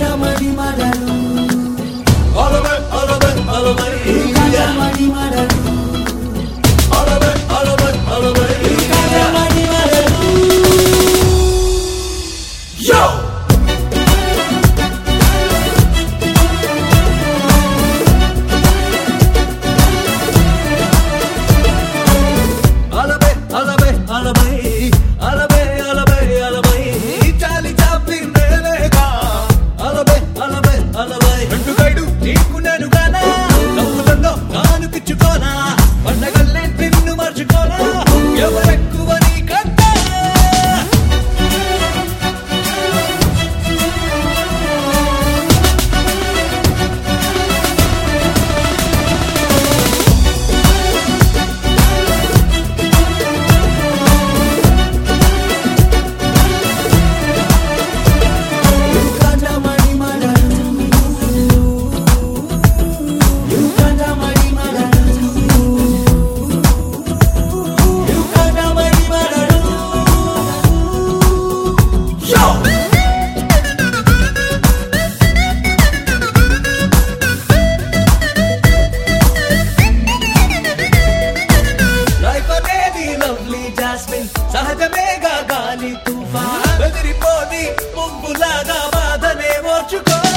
మడి మడలు అలవై అలవై అలవై మడి మడలు అలవై అలవై అలవై మడి మడలు యో అలవై అలవై అలవై అలవై అలవై అలవై చాలి చాపి నేనేగా అలవై అలవై అలవై రెండు గైడు నీకు నేను గానా కౌలలో నాను పిచ్చుకోనా పండగల్లే నిన్ను మర్చిపోనా ఎవరెక్కువ నీకంటే మడి మడలు మడి మడలు మడి మడలు యో లైఫ్ అనేది లవ్లీ జాస్మిన్ సహజమేగా గాలి తుఫాన్ బెదిరిపోని ముగ్గులాగా బాధనే ఓర్చుకో